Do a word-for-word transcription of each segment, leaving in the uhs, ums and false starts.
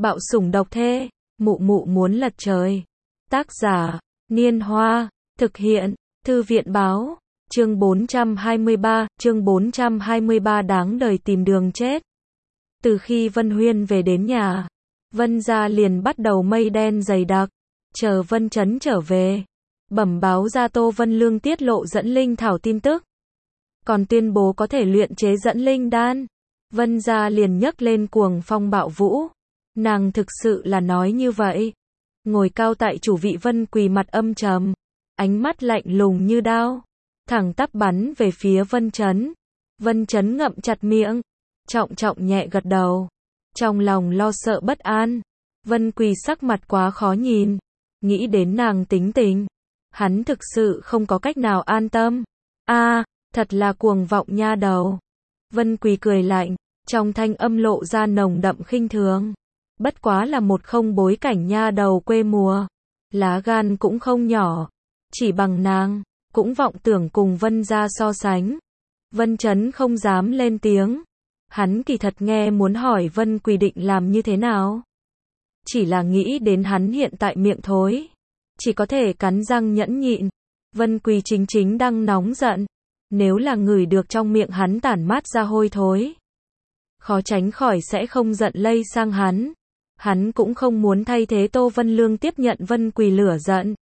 Bạo sủng độc thê, mụ mụ muốn lật trời. Tác giả, Niên Hoa, thực hiện, Thư viện Báo, chương bốn trăm hai mươi ba, chương bốn trăm hai mươi ba đáng đời tìm đường chết. Từ khi Vân Huyên về đến nhà, Vân gia liền bắt đầu mây đen dày đặc, chờ Vân Chấn trở về, bẩm báo ra Tô Vân Lương tiết lộ dẫn linh thảo tin tức, còn tuyên bố có thể luyện chế dẫn linh đan. Vân gia liền nhấc lên cuồng phong bạo vũ. Nàng thực sự là nói như vậy. Ngồi cao tại chủ vị Vân Quỳ mặt âm trầm, ánh mắt lạnh lùng như đao, thẳng tắp bắn về phía Vân Chấn. Vân Chấn ngậm chặt miệng, trọng trọng nhẹ gật đầu, trong lòng lo sợ bất an. Vân Quỳ sắc mặt quá khó nhìn, nghĩ đến nàng tính tình, hắn thực sự không có cách nào an tâm. A, à, thật là cuồng vọng nha đầu. Vân Quỳ cười lạnh, trong thanh âm lộ ra nồng đậm khinh thường. Bất quá là một không bối cảnh nha đầu quê mùa, lá gan cũng không nhỏ, chỉ bằng nàng, cũng vọng tưởng cùng Vân gia so sánh. Vân Chấn không dám lên tiếng, hắn kỳ thật nghe muốn hỏi Vân Quỳ định làm như thế nào. Chỉ là nghĩ đến hắn hiện tại miệng thối, chỉ có thể cắn răng nhẫn nhịn. Vân Quỳ chính chính đang nóng giận, nếu là ngửi được trong miệng hắn tản mát ra hôi thối, khó tránh khỏi sẽ không giận lây sang hắn. Hắn cũng không muốn thay thế Tô Vân Lương tiếp nhận Vân Quỳ lửa giận.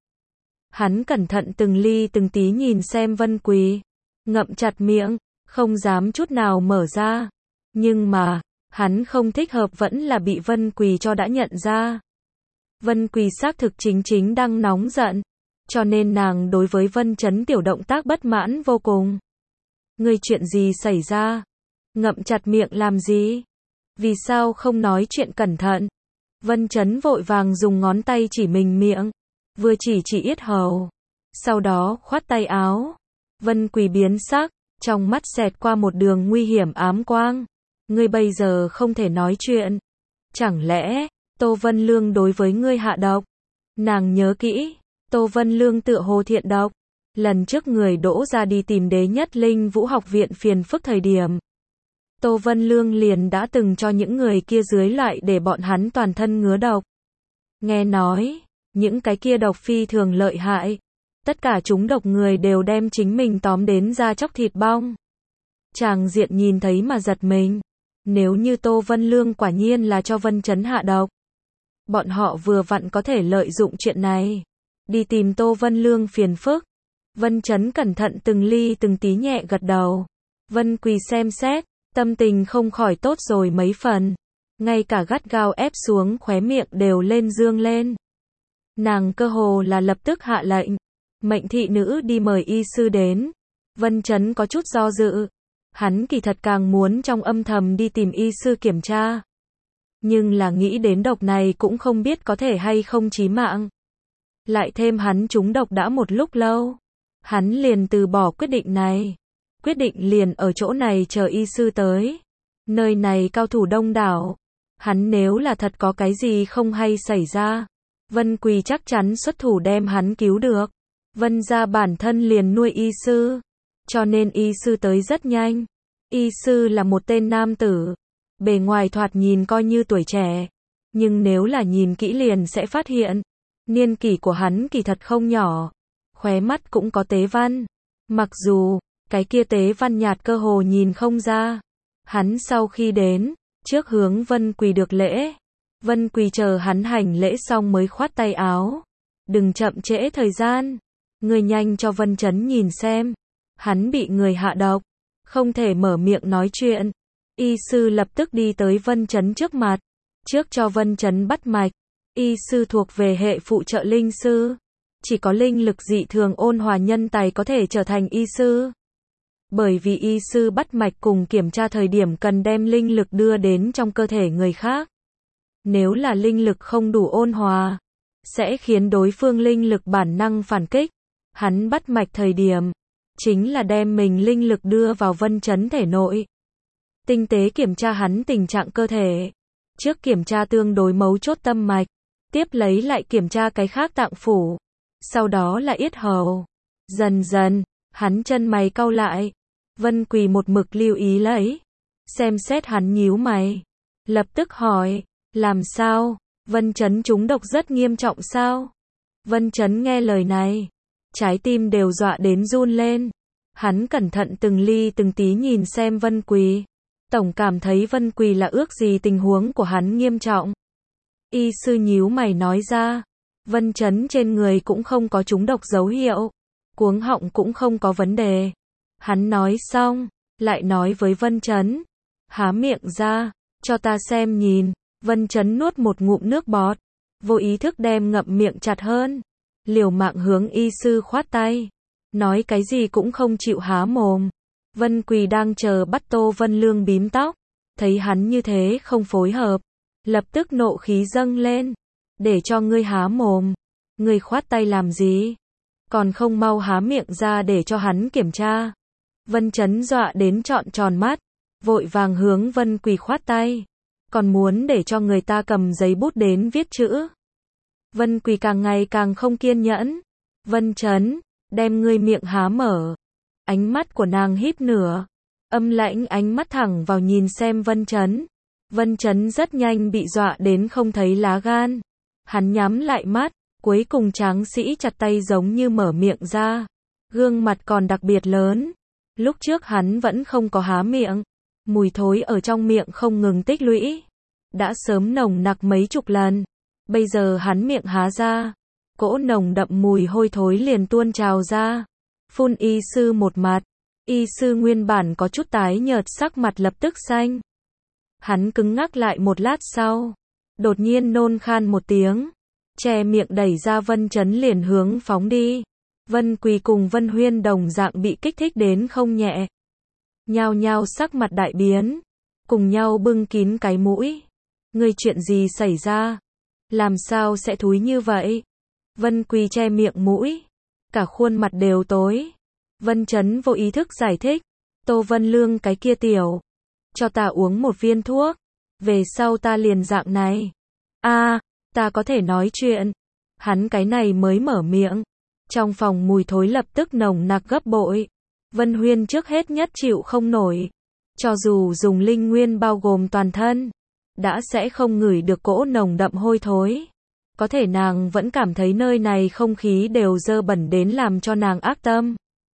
Hắn cẩn thận từng ly từng tí nhìn xem Vân Quỳ, ngậm chặt miệng, không dám chút nào mở ra. Nhưng mà, hắn không thích hợp vẫn là bị Vân Quỳ cho đã nhận ra. Vân Quỳ xác thực chính chính đang nóng giận, cho nên nàng đối với Vân Chấn tiểu động tác bất mãn vô cùng. Ngươi chuyện gì xảy ra? Ngậm chặt miệng làm gì? Vì sao không nói chuyện cẩn thận? Vân Chấn vội vàng dùng ngón tay chỉ mình miệng, vừa chỉ chỉ yết hầu, sau đó khoát tay áo. Vân Quỳ biến sắc, trong mắt xẹt qua một đường nguy hiểm ám quang. Ngươi bây giờ không thể nói chuyện. Chẳng lẽ, Tô Vân Lương đối với ngươi hạ độc? Nàng nhớ kỹ, Tô Vân Lương tựa hồ thiện độc. Lần trước người đỗ ra đi tìm Đế Nhất Linh Vũ học viện phiền phức thời điểm, Tô Vân Lương liền đã từng cho những người kia dưới loại để bọn hắn toàn thân ngứa độc. Nghe nói, những cái kia độc phi thường lợi hại. Tất cả chúng độc người đều đem chính mình tóm đến ra chóc thịt bong. Chàng diện nhìn thấy mà giật mình. Nếu như Tô Vân Lương quả nhiên là cho Vân Chấn hạ độc, bọn họ vừa vặn có thể lợi dụng chuyện này, đi tìm Tô Vân Lương phiền phức. Vân Chấn cẩn thận từng ly từng tí nhẹ gật đầu. Vân Quỳ xem xét, tâm tình không khỏi tốt rồi mấy phần. Ngay cả gắt gao ép xuống khóe miệng đều lên dương lên. Nàng cơ hồ là lập tức hạ lệnh, mệnh thị nữ đi mời y sư đến. Vân Chấn có chút do dự. Hắn kỳ thật càng muốn trong âm thầm đi tìm y sư kiểm tra. Nhưng là nghĩ đến độc này cũng không biết có thể hay không chí mạng. Lại thêm hắn trúng độc đã một lúc lâu. Hắn liền từ bỏ quyết định này. Quyết định liền ở chỗ này chờ y sư tới. Nơi này cao thủ đông đảo. Hắn nếu là thật có cái gì không hay xảy ra, Vân Quỳ chắc chắn xuất thủ đem hắn cứu được. Vân gia bản thân liền nuôi y sư, cho nên y sư tới rất nhanh. Y sư là một tên nam tử, bề ngoài thoạt nhìn coi như tuổi trẻ, nhưng nếu là nhìn kỹ liền sẽ phát hiện, niên kỷ của hắn kỳ thật không nhỏ, khóe mắt cũng có tế văn. Mặc dù, cái kia tế văn nhạt cơ hồ nhìn không ra. Hắn sau khi đến, trước hướng Vân Quỳ được lễ. Vân Quỳ chờ hắn hành lễ xong mới khoát tay áo. Đừng chậm trễ thời gian. Người nhanh cho Vân Chấn nhìn xem. Hắn bị người hạ độc, không thể mở miệng nói chuyện. Y sư lập tức đi tới Vân Chấn trước mặt, trước cho Vân Chấn bắt mạch. Y sư thuộc về hệ phụ trợ linh sư, chỉ có linh lực dị thường ôn hòa nhân tài có thể trở thành y sư. Bởi vì y sư bắt mạch cùng kiểm tra thời điểm cần đem linh lực đưa đến trong cơ thể người khác. Nếu là linh lực không đủ ôn hòa, sẽ khiến đối phương linh lực bản năng phản kích. Hắn bắt mạch thời điểm, chính là đem mình linh lực đưa vào Vân Chấn thể nội. Tinh tế kiểm tra hắn tình trạng cơ thể. Trước kiểm tra tương đối mấu chốt tâm mạch, tiếp lấy lại kiểm tra cái khác tạng phủ, sau đó là yết hầu. Dần dần, hắn chân mày cau lại. Vân Quỳ một mực lưu ý lấy, xem xét hắn nhíu mày, lập tức hỏi, Làm sao? Vân Chấn trúng độc rất nghiêm trọng sao? Vân Chấn nghe lời này, trái tim đều dọa đến run lên. Hắn cẩn thận từng ly từng tí nhìn xem Vân Quỳ. Tổng cảm thấy Vân Quỳ là ước gì tình huống của hắn nghiêm trọng. Y sư nhíu mày nói ra, Vân Chấn trên người cũng không có trúng độc dấu hiệu, cuống họng cũng không có vấn đề. Hắn nói xong, lại nói với Vân Chấn, há miệng ra, cho ta xem nhìn. Vân Chấn nuốt một ngụm nước bọt, vô ý thức đem ngậm miệng chặt hơn, liều mạng hướng y sư khoát tay, nói cái gì cũng không chịu há mồm. Vân Quỳ đang chờ bắt Tô Vân Lương bím tóc, thấy hắn như thế không phối hợp, lập tức nộ khí dâng lên, để cho ngươi há mồm, ngươi khoát tay làm gì, còn không mau há miệng ra để cho hắn kiểm tra. Vân Chấn dọa đến trọn tròn mắt, vội vàng hướng Vân Quỳ khoát tay, còn muốn để cho người ta cầm giấy bút đến viết chữ. Vân Quỳ càng ngày càng không kiên nhẫn. Vân Chấn, đem ngươi miệng há mở. Ánh mắt của nàng híp nửa, âm lãnh ánh mắt thẳng vào nhìn xem Vân Chấn. Vân Chấn rất nhanh bị dọa đến không thấy lá gan. Hắn nhắm lại mắt, cuối cùng tráng sĩ chặt tay giống như mở miệng ra. Gương mặt còn đặc biệt lớn. Lúc trước hắn vẫn không có há miệng. Mùi thối ở trong miệng không ngừng tích lũy. Đã sớm nồng nặc mấy chục lần. Bây giờ hắn miệng há ra. Cỗ nồng đậm mùi hôi thối liền tuôn trào ra. Phun y sư một mặt. Y sư nguyên bản có chút tái nhợt sắc mặt lập tức xanh. Hắn cứng ngắc lại một lát sau. Đột nhiên nôn khan một tiếng. Che miệng đẩy ra Vân Chấn liền hướng phóng đi. Vân Quỳ cùng Vân Huyên đồng dạng bị kích thích đến không nhẹ. Nhao nhao sắc mặt đại biến. Cùng nhau bưng kín cái mũi. Ngươi chuyện gì xảy ra? Làm sao sẽ thúi như vậy? Vân Quỳ che miệng mũi. Cả khuôn mặt đều tối. Vân Chấn vô ý thức giải thích. Tô Vân Lương cái kia tiểu. Cho ta uống một viên thuốc. Về sau ta liền dạng này. a à, ta có thể nói chuyện. Hắn cái này mới mở miệng. Trong phòng mùi thối lập tức nồng nặc gấp bội. Vân Huyên trước hết nhất chịu không nổi. Cho dù dùng linh nguyên bao gồm toàn thân, đã sẽ không ngửi được cỗ nồng đậm hôi thối. Có thể nàng vẫn cảm thấy nơi này không khí đều dơ bẩn đến làm cho nàng ác tâm.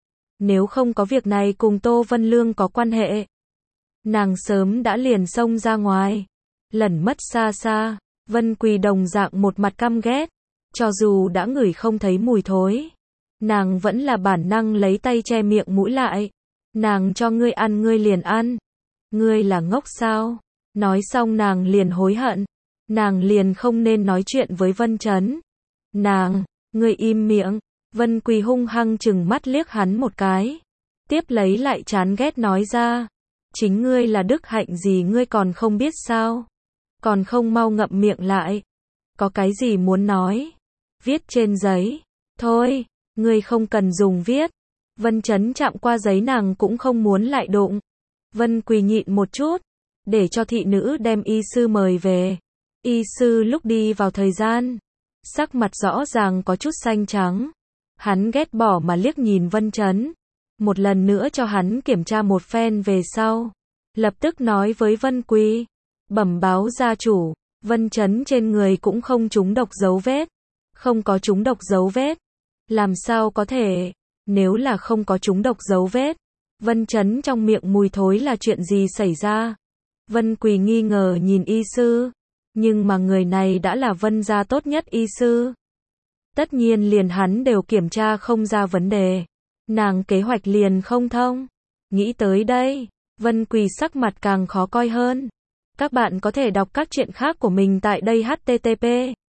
Nếu không có việc này cùng Tô Vân Lương có quan hệ, nàng sớm đã liền xông ra ngoài, lẩn mất xa xa. Vân Quỳ đồng dạng một mặt căm ghét. Cho dù đã ngửi không thấy mùi thối, nàng vẫn là bản năng lấy tay che miệng mũi lại. Nàng cho ngươi ăn ngươi liền ăn. Ngươi là ngốc sao? Nói xong nàng liền hối hận. Nàng liền không nên nói chuyện với Vân Chấn. Nàng, ngươi im miệng. Vân Quỳ hung hăng chừng mắt liếc hắn một cái. Tiếp lấy lại chán ghét nói ra. Chính ngươi là đức hạnh gì ngươi còn không biết sao? Còn không mau ngậm miệng lại. Có cái gì muốn nói? Viết trên giấy. Thôi, ngươi không cần dùng viết. Vân Chấn chạm qua giấy nàng cũng không muốn lại đụng. Vân Quỳ nhịn một chút. Để cho thị nữ đem y sư mời về. Y sư lúc đi vào thời gian. Sắc mặt rõ ràng có chút xanh trắng. Hắn ghét bỏ mà liếc nhìn Vân Chấn. Một lần nữa cho hắn kiểm tra một phen về sau. Lập tức nói với Vân Quỳ. Bẩm báo gia chủ. Vân Chấn trên người cũng không trúng độc dấu vết. Không có trúng độc dấu vết. Làm sao có thể? Nếu là không có trúng độc dấu vết. Vân Chấn trong miệng mùi thối là chuyện gì xảy ra? Vân Quỳ nghi ngờ nhìn y sư. Nhưng mà người này đã là Vân gia tốt nhất y sư. Tất nhiên liền hắn đều kiểm tra không ra vấn đề. Nàng kế hoạch liền không thông. Nghĩ tới đây, Vân Quỳ sắc mặt càng khó coi hơn. Các bạn có thể đọc các chuyện khác của mình tại đây h t t p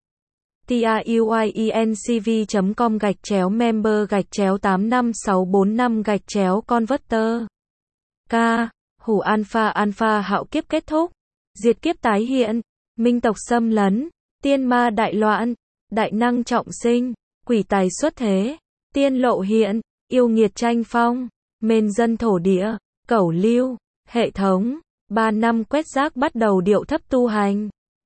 truyencv chấm com gạch chéo member gạch chéo tám năm sáu bốn năm gạch chéo converter. K. Hủ alpha alpha hạo kiếp kết thúc. Diệt kiếp tái hiện. Minh tộc xâm lấn. Tiên ma đại loạn. Đại năng trọng sinh. Quỷ tài xuất thế. Tiên lộ hiện. Yêu nghiệt tranh phong. Mên dân thổ địa. Cẩu lưu. Hệ thống. Ba năm quét rác bắt đầu điệu thấp tu hành.